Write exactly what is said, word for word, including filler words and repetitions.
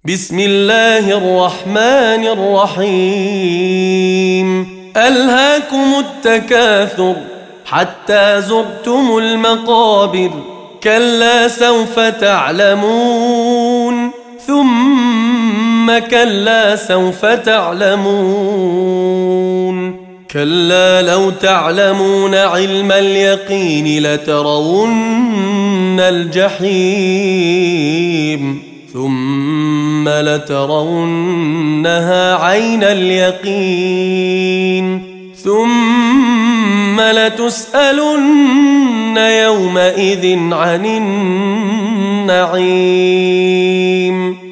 بسم الله الرحمن الرحيم ألهاكم التكاثر حتى زرتم المقابر كلا سوف تعلمون ثم كلا سوف تعلمون كلا لو تعلمون علم اليقين لترون الجحيم ثم لترونها عين اليقين ثم لتسألن يومئذ عن النعيم